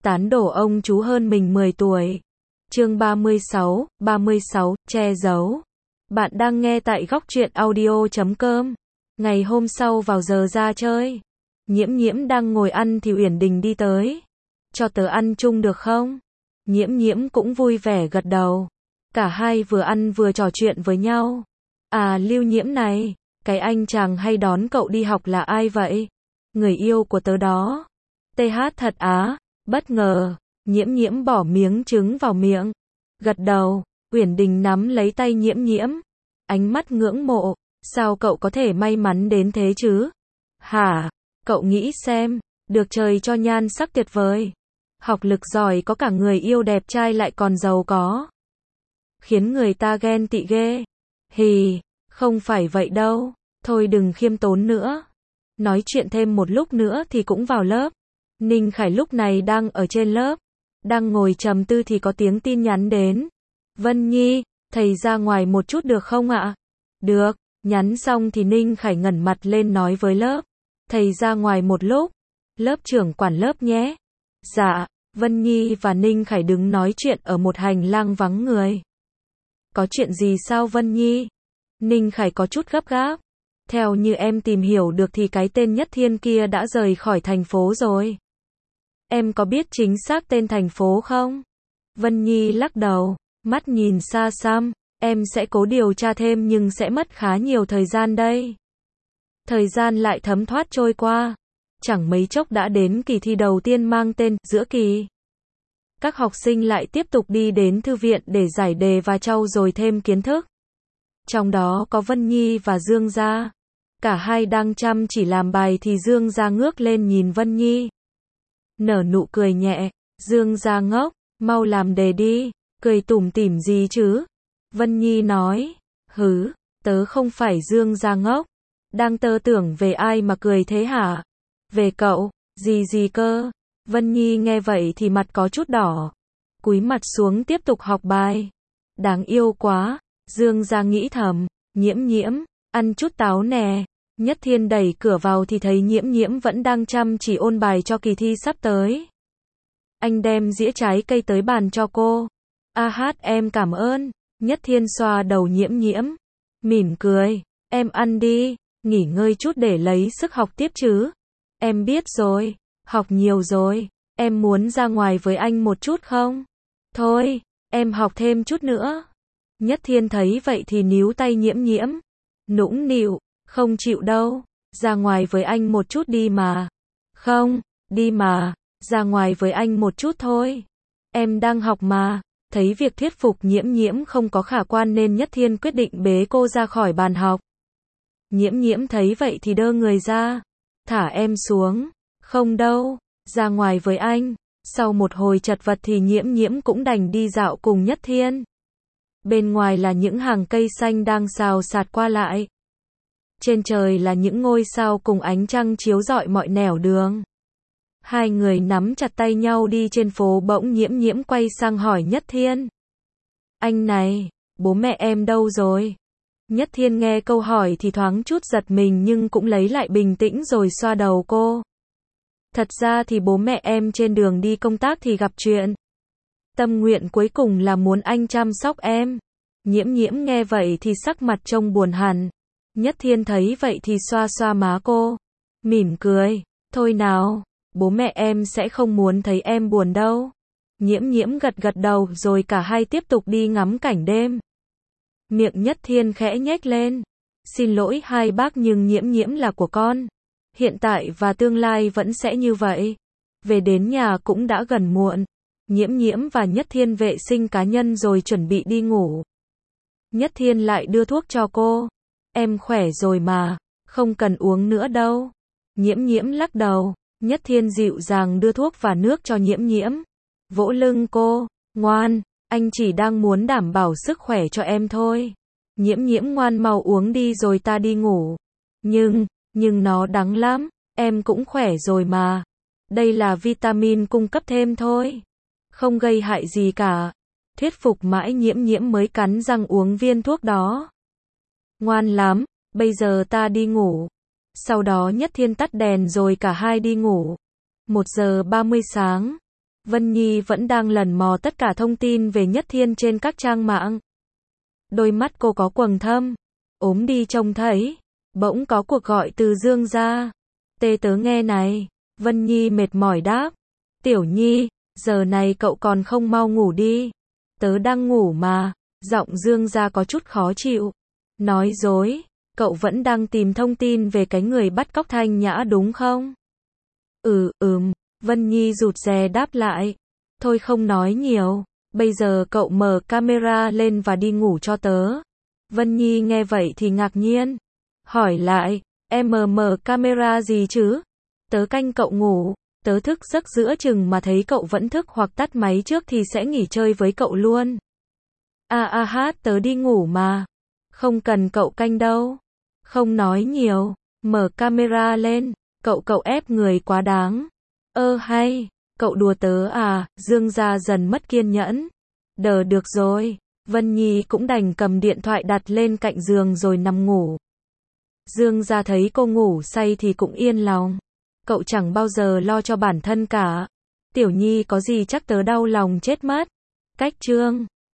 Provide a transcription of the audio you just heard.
tán đổ ông chú hơn mình 10 tuổi. Chương 36, che giấu. Bạn đang nghe tại góc truyện audio.com. Ngày hôm sau vào giờ ra chơi, Nhiễm Nhiễm đang ngồi ăn thì Uyển Đình đi tới. Cho tớ ăn chung được không? Nhiễm Nhiễm cũng vui vẻ gật đầu. Cả hai vừa ăn vừa trò chuyện với nhau. À, Lưu Nhiễm này, cái anh chàng hay đón cậu đi học là ai vậy? Người yêu của tớ đó. TH thật á, bất ngờ. Nhiễm Nhiễm bỏ miếng trứng vào miệng, gật đầu. Uyển Đình nắm lấy tay Nhiễm Nhiễm, ánh mắt ngưỡng mộ. Sao cậu có thể may mắn đến thế chứ? Hả? Cậu nghĩ xem, được trời cho nhan sắc tuyệt vời, học lực giỏi, có cả người yêu đẹp trai lại còn giàu có, khiến người ta ghen tị ghê. Hì, không phải vậy đâu, thôi đừng khiêm tốn nữa. Nói chuyện thêm một lúc nữa thì cũng vào lớp. Ninh Khải lúc này đang ở trên lớp, đang ngồi trầm tư thì có tiếng tin nhắn đến. Vân Nhi, thầy ra ngoài một chút được không ạ? Được. Nhắn xong thì Ninh Khải ngẩng mặt lên nói với lớp. Thầy ra ngoài một lúc. Lớp trưởng quản lớp nhé. Dạ. Vân Nhi và Ninh Khải đứng nói chuyện ở một hành lang vắng người. Có chuyện gì sao Vân Nhi? Ninh Khải có chút gấp gáp. Theo như em tìm hiểu được thì cái tên Nhất Thiên kia đã rời khỏi thành phố rồi. Em có biết chính xác tên thành phố không? Vân Nhi lắc đầu, mắt nhìn xa xăm. Em sẽ cố điều tra thêm nhưng sẽ mất khá nhiều thời gian đây. Thời gian lại thấm thoát trôi qua. Chẳng mấy chốc đã đến kỳ thi đầu tiên mang tên giữa kỳ. Các học sinh lại tiếp tục đi đến thư viện để giải đề và trau dồi thêm kiến thức. Trong đó có Vân Nhi và Dương Gia. Cả hai đang chăm chỉ làm bài thì Dương Gia ngước lên nhìn Vân Nhi, nở nụ cười nhẹ. Dương Gia ngốc, mau làm đề đi, cười tủm tỉm gì chứ? Vân Nhi nói. Hứ, tớ không phải Dương Gia ngốc. Đang tơ tưởng về ai mà cười thế hả? Về cậu. Gì cơ? Vân Nhi nghe vậy thì mặt có chút đỏ, cúi mặt xuống tiếp tục học bài. Đáng yêu quá, Dương Gia nghĩ thầm. Nhiễm Nhiễm, ăn chút táo nè. Nhất Thiên đẩy cửa vào thì thấy Nhiễm Nhiễm vẫn đang chăm chỉ ôn bài cho kỳ thi sắp tới. Anh đem dĩa trái cây tới bàn cho cô. Em cảm ơn. Nhất Thiên xoa đầu Nhiễm Nhiễm, mỉm cười. Em ăn đi, nghỉ ngơi chút để lấy sức học tiếp chứ. Em biết rồi, học nhiều rồi. Em muốn ra ngoài với anh một chút không? Thôi, em học thêm chút nữa. Nhất Thiên thấy vậy thì níu tay Nhiễm Nhiễm, nũng nịu. Không chịu đâu, ra ngoài với anh một chút đi mà. Không, đi mà, ra ngoài với anh một chút thôi. Em đang học mà. Thấy việc thuyết phục Nhiễm Nhiễm không có khả quan nên Nhất Thiên quyết định bế cô ra khỏi bàn học. Nhiễm Nhiễm thấy vậy thì đơ người ra. Thả em xuống. Không đâu, ra ngoài với anh. Sau một hồi chật vật thì Nhiễm Nhiễm cũng đành đi dạo cùng Nhất Thiên. Bên ngoài là những hàng cây xanh đang xào xạc qua lại. Trên trời là những ngôi sao cùng ánh trăng chiếu rọi mọi nẻo đường. Hai người nắm chặt tay nhau đi trên phố, bỗng Nhiễm Nhiễm quay sang hỏi Nhất Thiên. Anh này, bố mẹ em đâu rồi? Nhất Thiên nghe câu hỏi thì thoáng chút giật mình nhưng cũng lấy lại bình tĩnh rồi xoa đầu cô. Thật ra thì bố mẹ em trên đường đi công tác thì gặp chuyện. Tâm nguyện cuối cùng là muốn anh chăm sóc em. Nhiễm Nhiễm nghe vậy thì sắc mặt trông buồn hẳn. Nhất Thiên thấy vậy thì xoa xoa má cô, mỉm cười. Thôi nào, bố mẹ em sẽ không muốn thấy em buồn đâu. Nhiễm Nhiễm gật gật đầu rồi cả hai tiếp tục đi ngắm cảnh đêm. Miệng Nhất Thiên khẽ nhếch lên. Xin lỗi hai bác nhưng Nhiễm Nhiễm là của con. Hiện tại và tương lai vẫn sẽ như vậy. Về đến nhà cũng đã gần muộn. Nhiễm Nhiễm và Nhất Thiên vệ sinh cá nhân rồi chuẩn bị đi ngủ. Nhất Thiên lại đưa thuốc cho cô. Em khỏe rồi mà, không cần uống nữa đâu. Nhiễm Nhiễm lắc đầu. Nhất Thiên dịu dàng đưa thuốc và nước cho Nhiễm Nhiễm, vỗ lưng cô. Ngoan, anh chỉ đang muốn đảm bảo sức khỏe cho em thôi. Nhiễm Nhiễm ngoan, mau uống đi rồi ta đi ngủ. Nhưng nó đắng lắm. Em cũng khỏe rồi mà. Đây là vitamin cung cấp thêm thôi, không gây hại gì cả. Thuyết phục mãi Nhiễm Nhiễm mới cắn răng uống viên thuốc đó. Ngoan lắm, bây giờ ta đi ngủ. Sau đó Nhất Thiên tắt đèn rồi cả hai đi ngủ. 1 giờ 30 sáng. Vân Nhi vẫn đang lần mò tất cả thông tin về Nhất Thiên trên các trang mạng. Đôi mắt cô có quầng thâm. Ốm đi trông thấy. Bỗng có cuộc gọi từ Dương gia. Tê tớ nghe này. Vân Nhi mệt mỏi đáp. Tiểu Nhi, giờ này cậu còn không mau ngủ đi. Tớ đang ngủ mà. Giọng Dương gia có chút khó chịu. Nói dối. Cậu vẫn đang tìm thông tin về cái người bắt cóc Thanh Nhã đúng không? Vân Nhi rụt rè đáp lại. Thôi không nói nhiều. Bây giờ cậu mở camera lên và đi ngủ cho tớ. Vân Nhi nghe vậy thì ngạc nhiên. Hỏi lại, em mở camera gì chứ? Tớ canh cậu ngủ. Tớ thức giấc giữa chừng mà thấy cậu vẫn thức hoặc tắt máy trước thì sẽ nghỉ chơi với cậu luôn. Tớ đi ngủ mà. Không cần cậu canh đâu. Không nói nhiều. Mở camera lên. Cậu ép người quá đáng. Hay. Cậu đùa tớ à? Dương gia dần mất kiên nhẫn. Được rồi. Vân Nhi cũng đành cầm điện thoại đặt lên cạnh giường rồi nằm ngủ. Dương gia thấy cô ngủ say thì cũng yên lòng. Cậu chẳng bao giờ lo cho bản thân cả. Tiểu Nhi có gì chắc tớ đau lòng chết mất. Cách chương